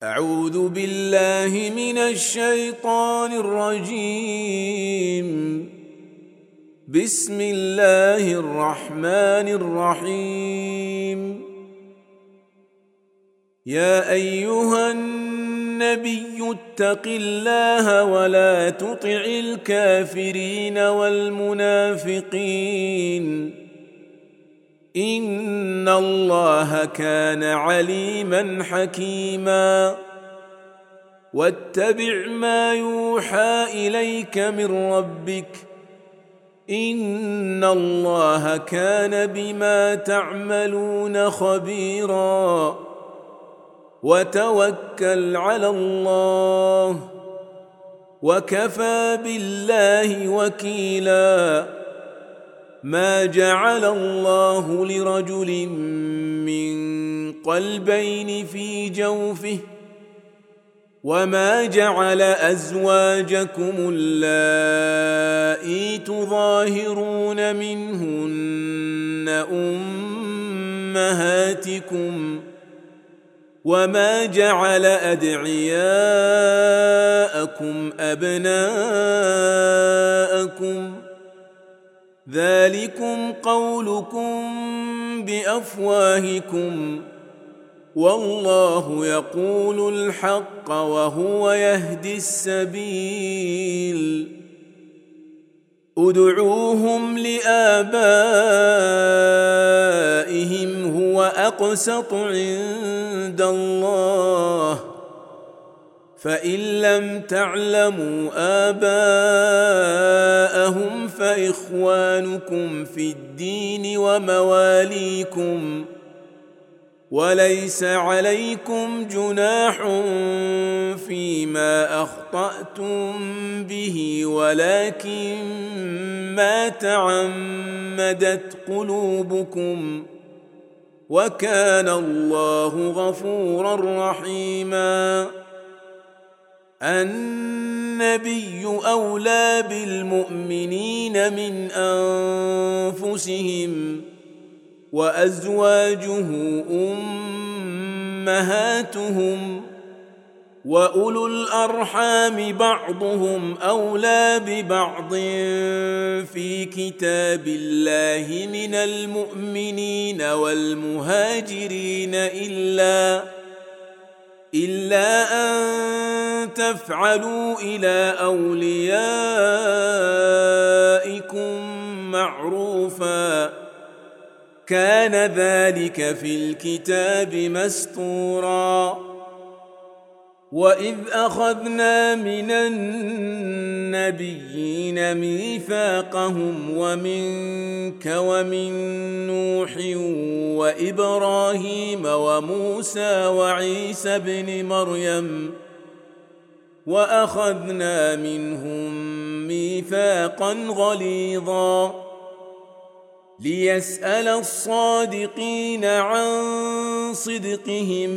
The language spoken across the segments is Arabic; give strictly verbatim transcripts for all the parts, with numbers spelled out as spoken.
أعوذ بالله من الشيطان الرجيم. بسم الله الرحمن الرحيم. يا أيها النبي اتق الله ولا تطع الكافرين والمنافقين إن الله كان عليما حكيما. واتبع ما يوحى إليك من ربك إن الله كان بما تعملون خبيرا. وتوكل على الله وكفى بالله وكيلا. ما جعل الله لرجل من قلبين في جوفه وما جعل أزواجكم اللائي تظاهرون منهن أمهاتكم وما جعل أدعياءكم أبناءكم ذلكم قولكم بأفواهكم والله يقول الحق وهو يهدي السبيل. ادعوهم لآبائهم هو أقسط عند الله فإن لم تعلموا آباءهم فإخوانكم في الدين ومواليكم وليس عليكم جناح فيما أخطأتم به ولكن ما تعمدت قلوبكم وكان الله غفورا رحيما. النبي أولى بالمؤمنين من أنفسهم وأزواجه أمهاتهم وأولو الأرحام بعضهم أولى ببعض في كتاب الله من المؤمنين والمهاجرين إلا إلا أن تفعلوا إلى أوليائكم معروفا كان ذلك في الكتاب مسطورا. وإذ أخذنا من النبيين ميثاقهم ومنك ومن نوح وإبراهيم وموسى وعيسى بن مريم وأخذنا منهم ميثاقا غليظا ليسأل الصادقين عن صدقهم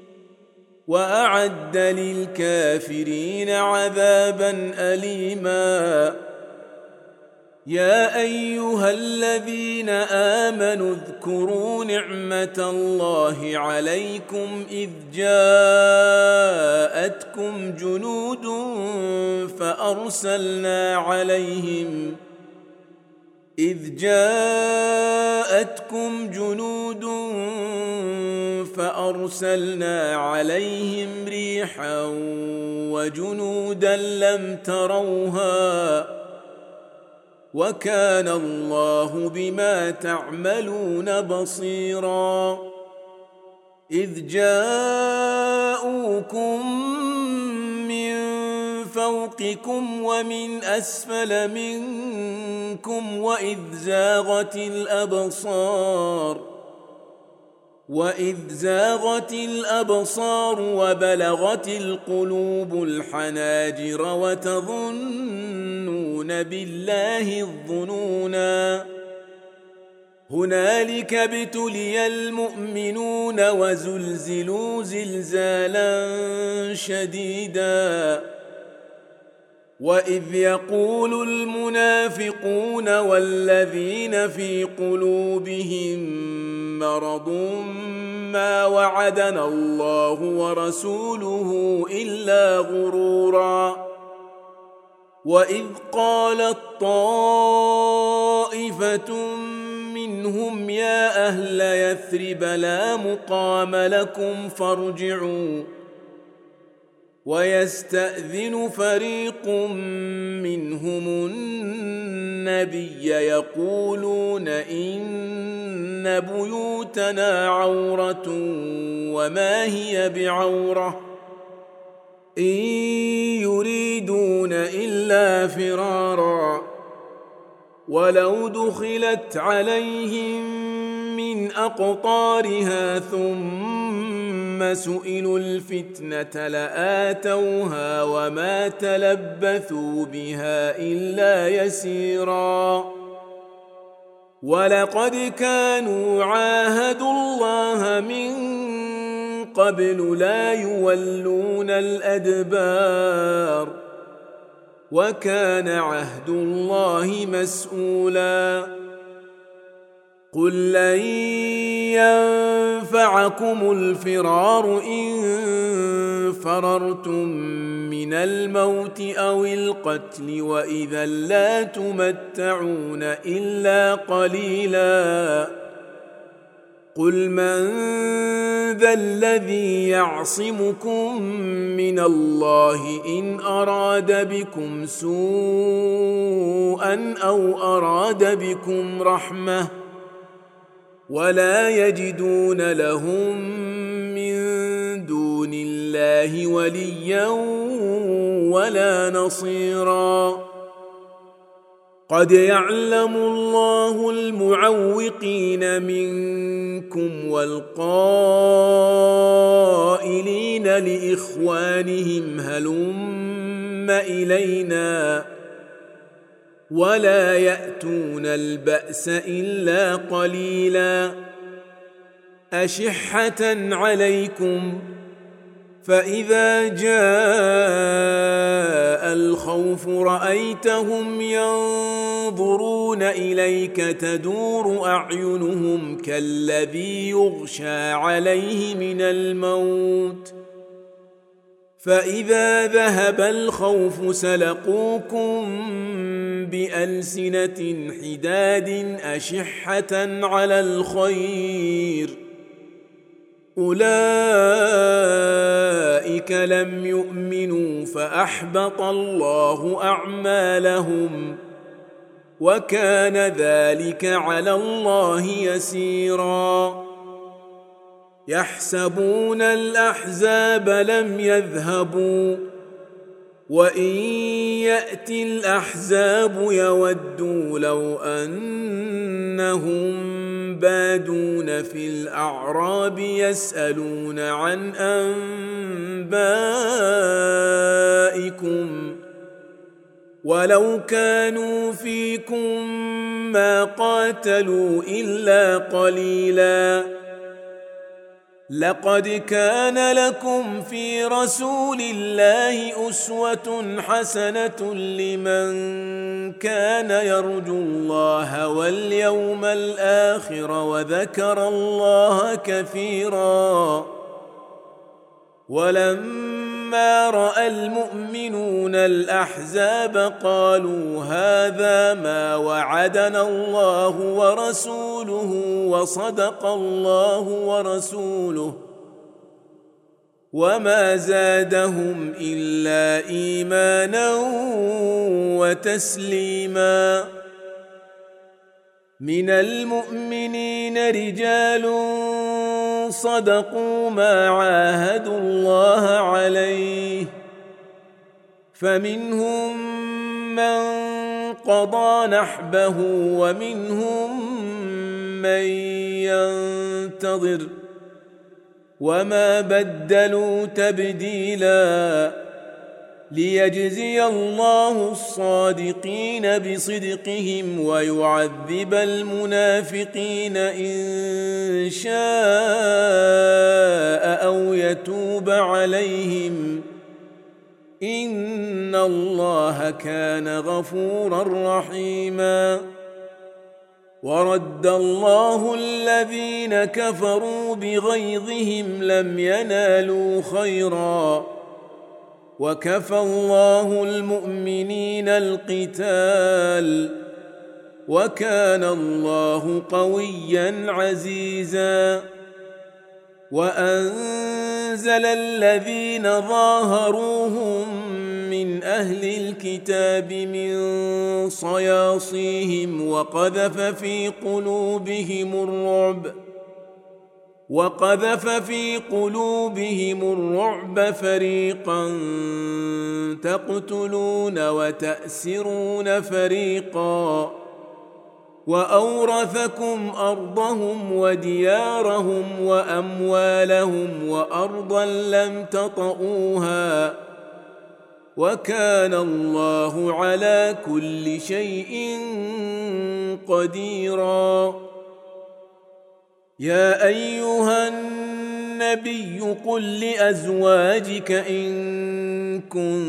وأعد للكافرين عذابا أليما. يا أيها الذين آمنوا اذكروا نعمة الله عليكم إذ جاءتكم جنود فأرسلنا عليهم إذ جاءتكم جنود فأرسلنا عليهم ريحا وجنودا لم تروها وكان الله بما تعملون بصيرا. إذ جاءوكم من فوقكم ومن أسفل منكم وإذ زاغت الأبصار وإذ زاغت الأبصار وبلغت القلوب الحناجر وتظنون بالله الظنونا. هنالك ابتلي المؤمنون وزلزلوا زلزالا شديدا وإذ يقول المنافقون والذين في قلوبهم مرض ما وعدنا الله ورسوله إلا غرورا وإذ قالت طائفة منهم يا أهل يثرب لا مقام لكم فارجعوا ويستأذن فريق منهم النبي يقولون إن بيوتنا عورة وما هي بعورة إن يريدون إلا فرارا ولو دخلت عليهم من أقطارها ثم سئلوا الفتنة لآتوها وما تلبثوا بها إلا يسيرا ولقد كانوا عاهدوا الله من قبل لا يولون الأدبار وكان عهد الله مسؤولا قل لن ينفعكم الفرار إن فررتم من الموت أو القتل وإذا لا تمتعون إلا قليلا قل من ذا الذي يعصمكم من الله إن أراد بكم سوءا أو أراد بكم رحمة ولا يجدون لهم من دون الله وليا ولا نصيرا قد يعلم الله المعوقين منكم والقائلين لإخوانهم هلم إلينا ولا يأتون البأس إلا قليلا أشحة عليكم فإذا جاء الخوف رأيتهم ينظرون إليك تدور أعينهم كالذي يغشى عليه من الموت فإذا ذهب الخوف سلقوكم بألسنة حداد أشحة على الخير أولئك لم يؤمنوا فأحبط الله أعمالهم وكان ذلك على الله يسيرا يحسبون الأحزاب لم يذهبوا وإن يأتي الأحزاب يودوا لو أنهم بادون في الأعراب يسألون عن أنبائكم ولو كانوا فيكم ما قاتلوا إلا قليلا لقد كان لكم في رسول الله أسوة حسنة لمن كان يرجو الله واليوم الآخر وذكر الله كثيرا ولما رأى المؤمنون الأحزاب قالوا هذا ما وعدنا الله ورسوله وصدق الله ورسوله وما زادهم إلا إيمانا وتسليما من المؤمنين رجال صدقوا ما عاهدوا الله عليه فمنهم من قضى نحبه ومنهم من ينتظر وما بدلوا تبديلا ليجزي الله الصادقين بصدقهم ويعذب المنافقين إن شاء أو يتوب عليهم إن الله كان غفورا رحيما. ورد الله الذين كفروا بغيظهم لم ينالوا خيرا وكفى الله المؤمنين القتال وكان الله قويا عزيزا. وأنزل الذين ظاهروهم من أهل الكتاب من صياصيهم وقذف في قلوبهم الرعب وقذف في قلوبهم الرعب فريقا تقتلون وتأسرون فريقا وأورثكم أرضهم وديارهم وأموالهم وأرضا لم تطئوها وكان الله على كل شيء قديرا. يا أيها النبي قل لأزواجك إن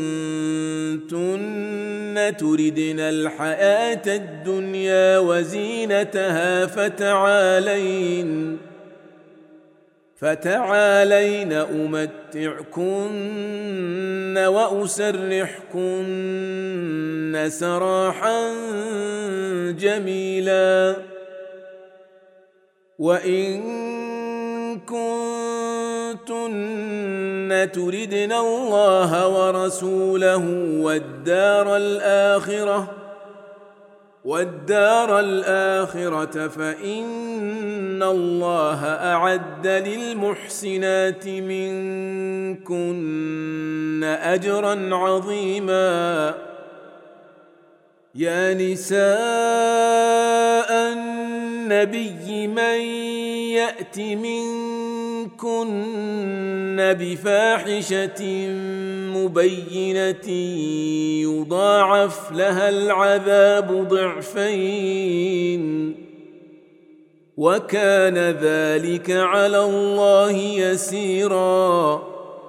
كنتن تردن الحياة الدنيا وزينتها فتعالين فتعالين أمتعكن وأسرحكن سراحا جميلا. وإن كنتن تردن الله ورسوله والدار الآخرة والدار الآخرة فإن الله أعد للمحسنات منكن أجرا عظيما. يا نساء النبي من يأت منكن بفاحشة مبينة يضاعف لها العذاب ضعفين وكان ذلك على الله يسيرا.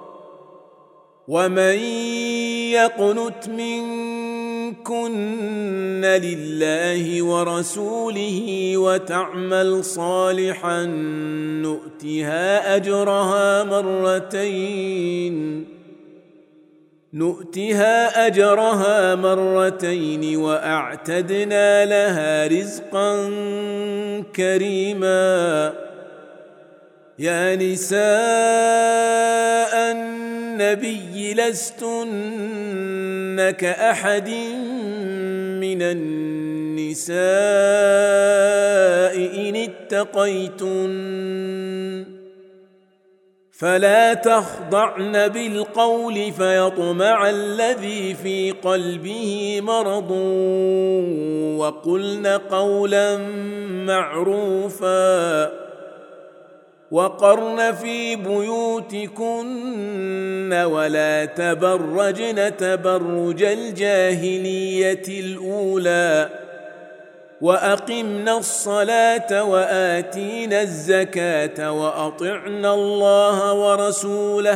ومن يقنت منكن لله ورسوله وتعمل صالحا نؤتها أجرها مرتين نؤتها أجرها مرتين وأعتدنا لها رزقا كريما. يا نساء النبي لستن كأحد من النساء إن اتقيتن فلا تخضعن بالقول فيطمع الذي في قلبه مرض وقلن قولا معروفا وقرن في بيوتكن ولا تبرجن تبرج الجاهلية الأولى وأقمنا الصلاة وآتينا الزكاة وأطعنا الله ورسوله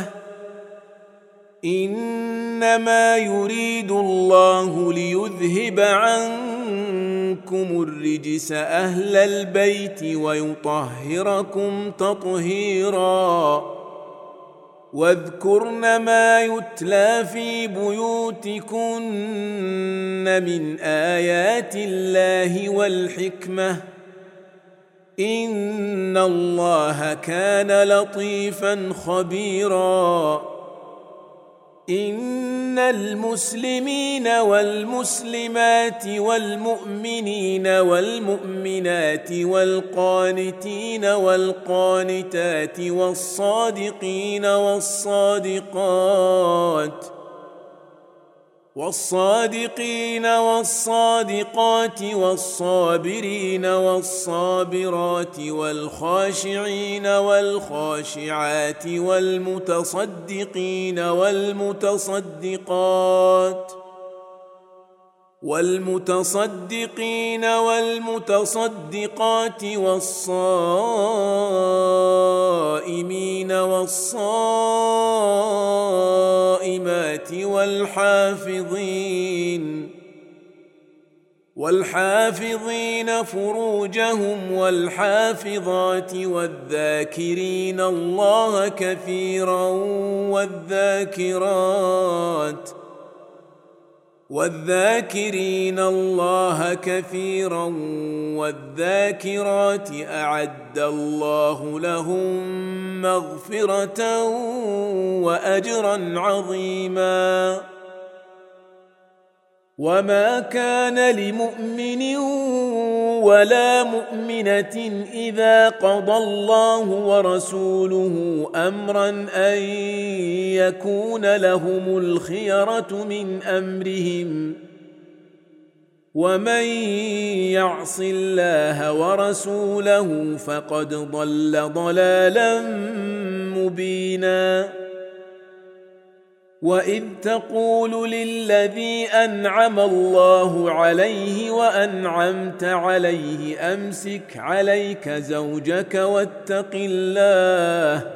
إنما يريد الله ليذهب عنكم الرجس أهل البيت ويطهركم تطهيرا. واذكرن ما يتلى في بيوتكن من آيات الله والحكمة إن الله كان لطيفا خبيرا. إن المسلمين والمسلمات والمؤمنين والمؤمنات والقانتين والقانتات والصادقين والصادقات والصادقين والصادقات والصابرين والصابرات والخاشعين والخاشعات والمتصدقين والمتصدقات والمتصدقين والمتصدقات والصائمين والصائمات والحافظين والحافظين فروجهم والحافظات والذاكرين الله كثيرا والذاكرات والذاكرين الله كثيرا والذاكرات أعد الله لهم مغفرة وأجرا عظيما. وما كان لمؤمن ولا مؤمنة إذا قضى الله ورسوله أمرا أن يكون لهم الخيرة من أمرهم ومن يعص الله ورسوله فقد ضل ضلالا مبينا. وإذ تقول للذي أنعم الله عليه وأنعمت عليه أمسك عليك زوجك واتق الله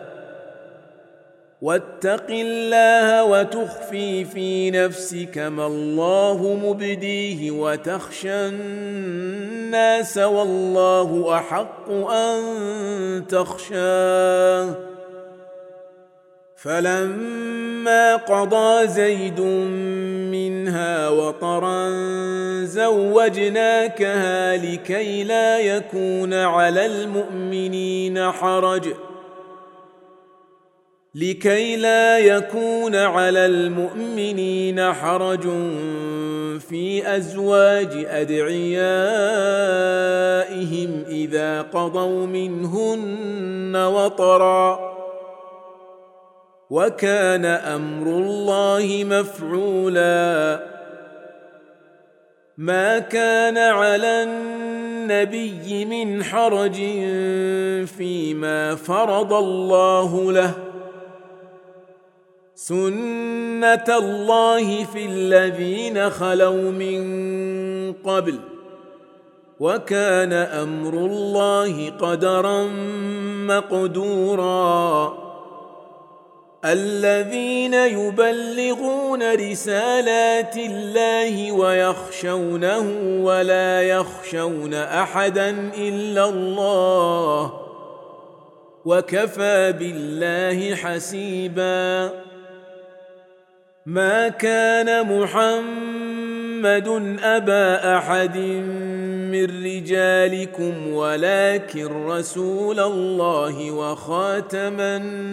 واتق الله وتخفي في نفسك ما الله مبديه وتخشى الناس والله أحق أن تخشاه. فلما قضى زيد منها وطرا زوجناكها لكي لا يكون على المؤمنين حرج لكي لا يكون على المؤمنين حرج في أزواج أدعيائهم إذا قضوا منهن وطرا وكان أمر الله مفعولا. ما كان على النبي من حرج فيما فرض الله له سنة الله في الذين خلوا من قبل وكان أمر الله قدرا مقدورا. الذين يبلغون رسالات الله ويخشونه ولا يخشون أحدا إلا الله وكفى بالله حسيبا. ما كان محمد أبا أحد من رجالكم ولكن رسول الله وخاتم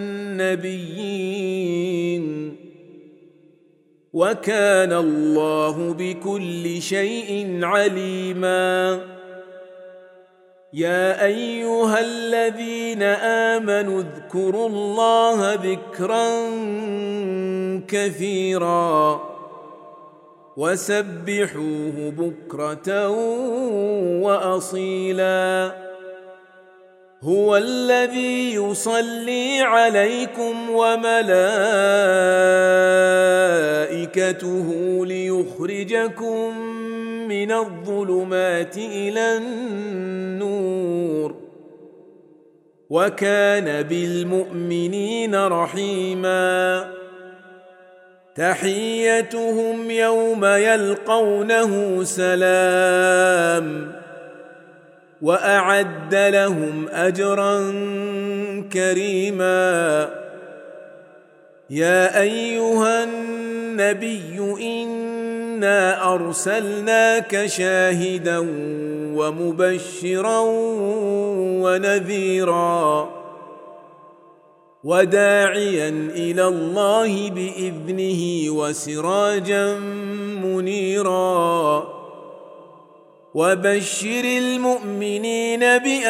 النبيين وكان الله بكل شيء عليما. يا أيها الذين آمنوا اذكروا الله ذكرا كثيرا وسبحوه بكرة وأصيلا. هو الذي يصلي عليكم وملائكته ليخرجكم من الظلمات إلى النور وكان بالمؤمنين رحيما. تحيتهم يوم يلقونه سلام وأعد لهم أجرا كريما. يا أيها النبي إنا أرسلناك شاهدا ومبشرا ونذيرا وداعيا إلى الله بإذنه وسراجا منيرا. وبشر المؤمنين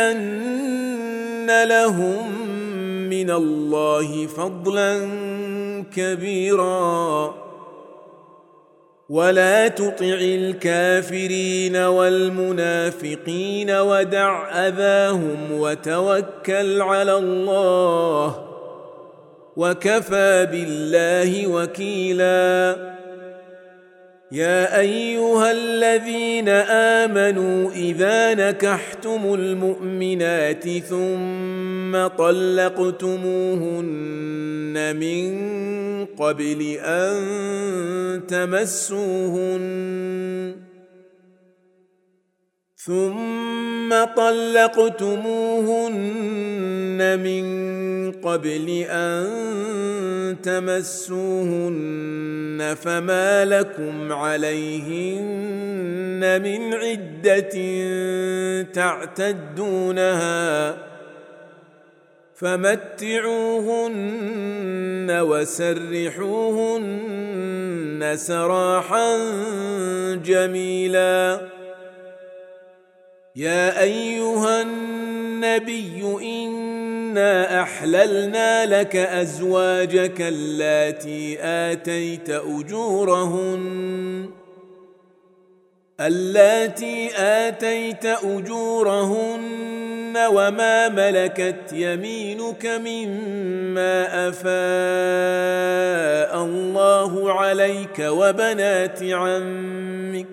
بأن لهم من الله فضلا كبيرا. ولا تطع الكافرين والمنافقين ودع أذاهم وتوكل على الله وكفى بالله وكيلا. يا أيها الذين آمنوا إذا نكحتم المؤمنات ثم طلقتموهن من قبل أن تمسوهن ثم طلقتموهن من قبل أن تمسوهن فما لكم عليهن من عدة تعتدونها فمتعوهن وسرحوهن سراحا جميلا يا أيها النبي إنا أحللنا لك أزواجك اللاتي آتيت أجورهن اللاتي آتيت أجورهن وما ملكت يمينك مما أفاء الله عليك وبنات عمك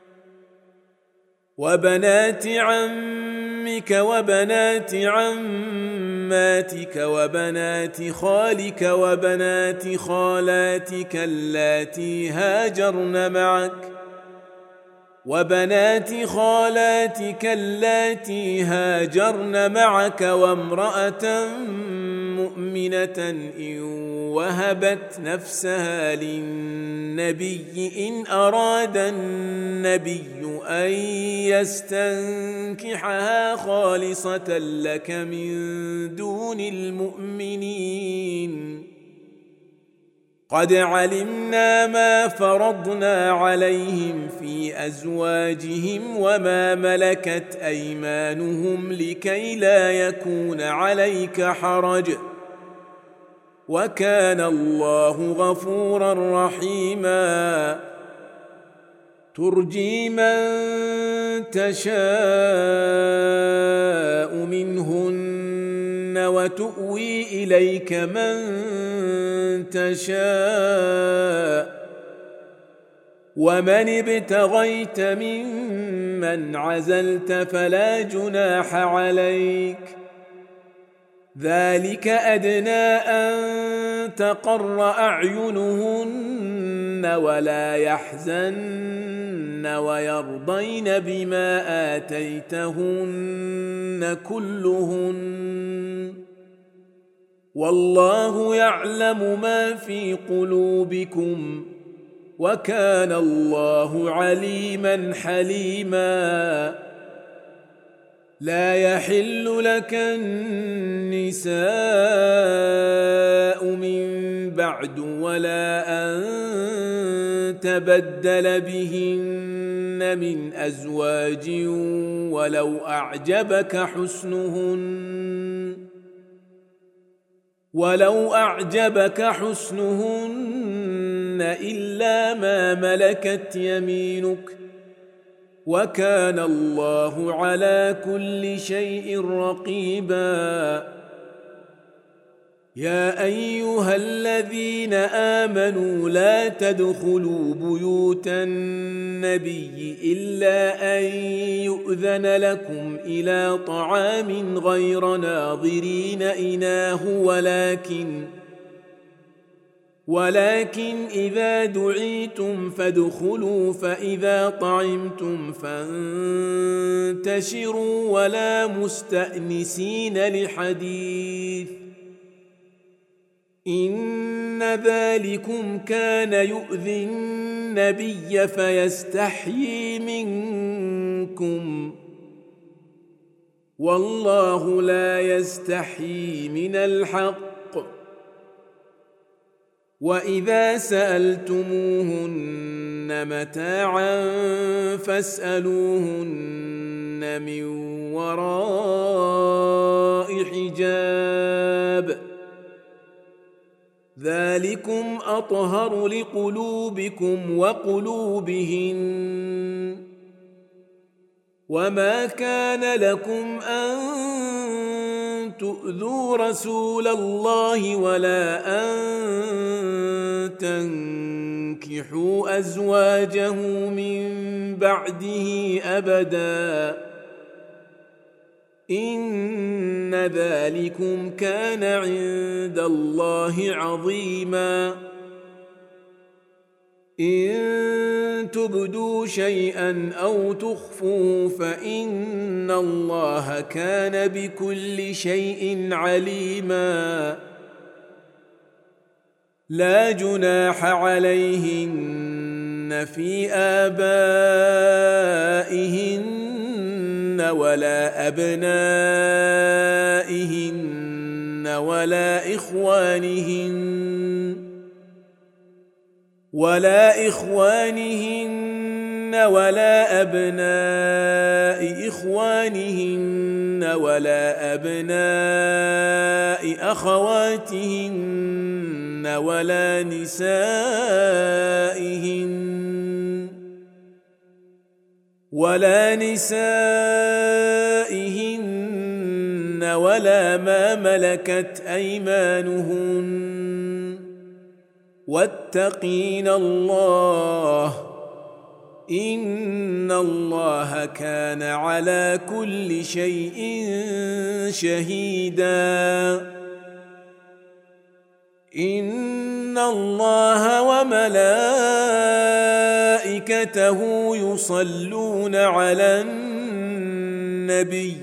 وبنات عمك وبنات عماتك وبنات خالك وبنات خالاتك اللاتي هاجرن معك وبنات خالاتك اللاتي هاجرن معك وامرأة مؤمنة إن وهبت نفسها للنبي إن أراد النبي أن يستنكحها خالصة لك من دون المؤمنين قد علمنا ما فرضنا عليهم في أزواجهم وما ملكت أيمانهم لكي لا يكون عليك حرج وكان الله غفورا رحيما ترجي من تشاء منهن وتؤوي إليك من تشاء ومن ابتغيت ممن عزلت فلا جناح عليك ذلك أدنى أن تقر أعينهن ولا يحزن ويرضين بما آتيتهن كلهن والله يعلم ما في قلوبكم وكان الله عليما حليما لا يحل لك النساء من بعد ولا أن تبدل بهن من أزواج ولو أعجبك حسنهن ولو أعجبك حسنهن إلا ما ملكت يمينك وكان الله على كل شيء رقيبا يا أيها الذين آمنوا لا تدخلوا بيوت النبي إلا أن يؤذن لكم إلى طعام غير ناظرين إناه ولكن ولكن إذا دعيتم فادخلوا فإذا طعمتم فانتشروا ولا مستأنسين لحديث إن ذلكم كان يؤذي النبي فيستحيي منكم والله لا يستحيي من الحق وإذا سألتموهن متاعا فاسألوهن من وراء حجاب ذلكم أطهر لقلوبكم وقلوبهن وما كان لكم أن تؤذوا رسول الله ولا أن تنكحوا أزواجه من بعده أبدا إن ذلكم كان عند الله عظيما إن تبدوا شيئا أو تخفوه فإن الله كان بكل شيء عليما لا جناح عليهن في آبائهن ولا أبنائهن ولا إخوانهن ولا إخوانهن ولا أبناء إخوانهن ولا أبناء أخواتهن ولا نسائهن ولا نسائهن ولا ما ملكت أيمانهن واتقين الله إن الله كان على كل شيء شهيدا إن الله وملائكته يصلون على النبي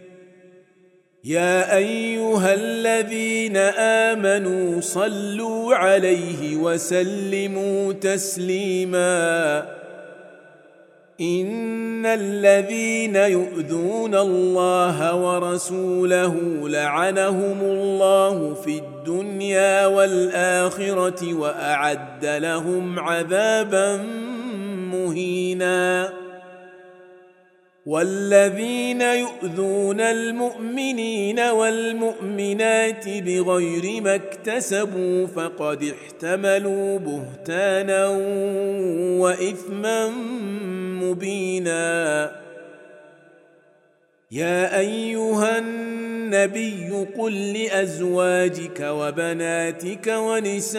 يا أيها الذين آمنوا صلوا عليه وسلموا تسليما إن الذين يؤذون الله ورسوله لعنهم الله في الدنيا والآخرة وأعد لهم عذابا مهينا والذين يؤذون المؤمنين والمؤمنات بغير ما اكتسبوا فقد احتملوا بهتانا وإثما مبينا يا أيها النبي قل لأزواجك وبناتك ونساء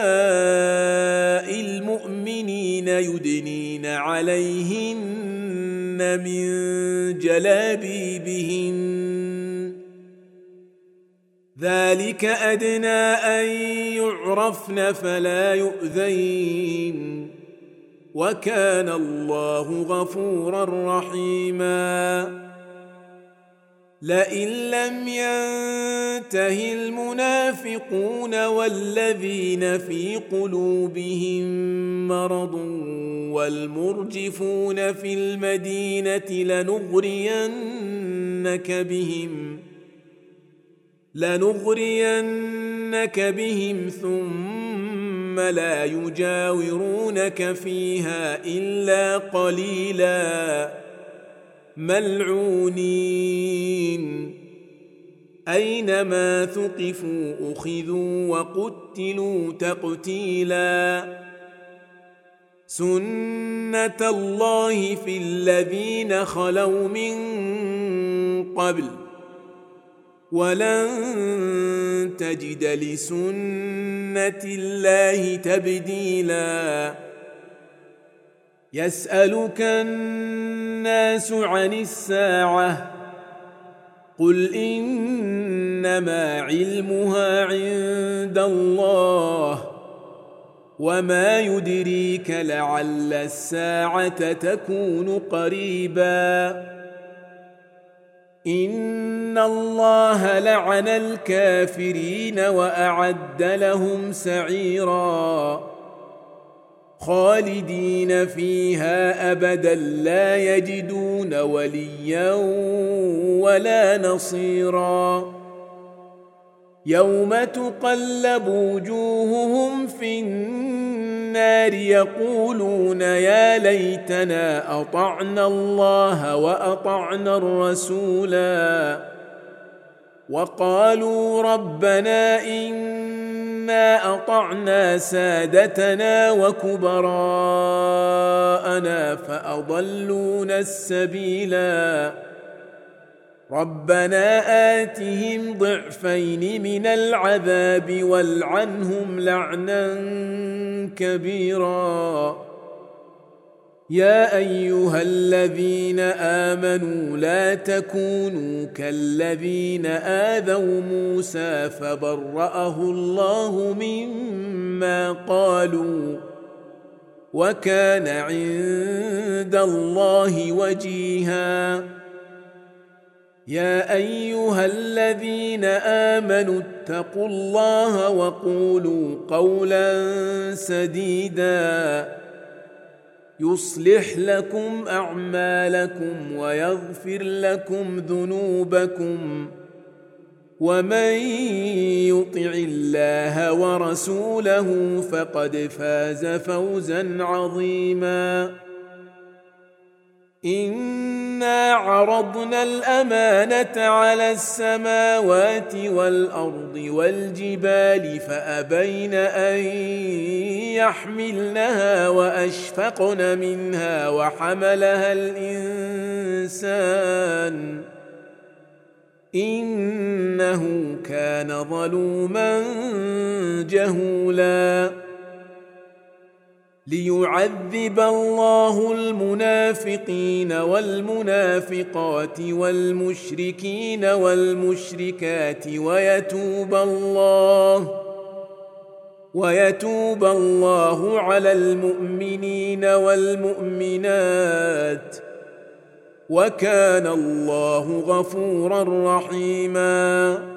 المؤمنين يدنين عليهن من جلابيبهن ذلك أدنى أن يعرفن فلا يؤذين وكان الله غفورا رحيما لئن لم ينته المنافقون والذين في قلوبهم مرض والمرجفون في المدينة لنغرينك بهم لنغرينك بهم ثم لا يجاورونك فيها إلا قليلا ملعونين أينما ثقفوا أخذوا وقتلوا تقتيلا سنة الله في الذين خلوا من قبل ولن تجد لسنة الله تبديلا يسألك الناس عن الساعة قل إنما علمها عند الله وما يدريك لعل الساعة تكون قريبا إن الله لعن الكافرين وأعد لهم سعيرا خالدين فيها أبدا لا يجدون وليا ولا نصيرا يوم تقلب وجوههم في النار يقولون يا ليتنا أطعنا الله وأطعنا الرسولا وقالوا ربنا إنا أطعنا سادتنا وكبراءنا فأضلونا السبيلا ربنا آتهم ضعفين من العذاب والعنهم لعنا كبيرا يا أيها الذين آمنوا لا تكونوا كالذين آذوا موسى فبرأه الله مما قالوا وكان عند الله وجيها يا أيها الذين آمنوا اتقوا الله وقولوا قولا سديدا يصلح لكم أعمالكم ويغفر لكم ذنوبكم ومن يطع الله ورسوله فقد فاز فوزا عظيما إنا عرضنا الأمانة على السماوات والأرض والجبال فأبين أن يحملنها وأشفقن منها وحملها الإنسان إنه كان ظلوما جهولا ليعذب الله المنافقين والمنافقات والمشركين والمشركات ويتوب الله ويتوب الله على المؤمنين والمؤمنات وكان الله غفورا رحيما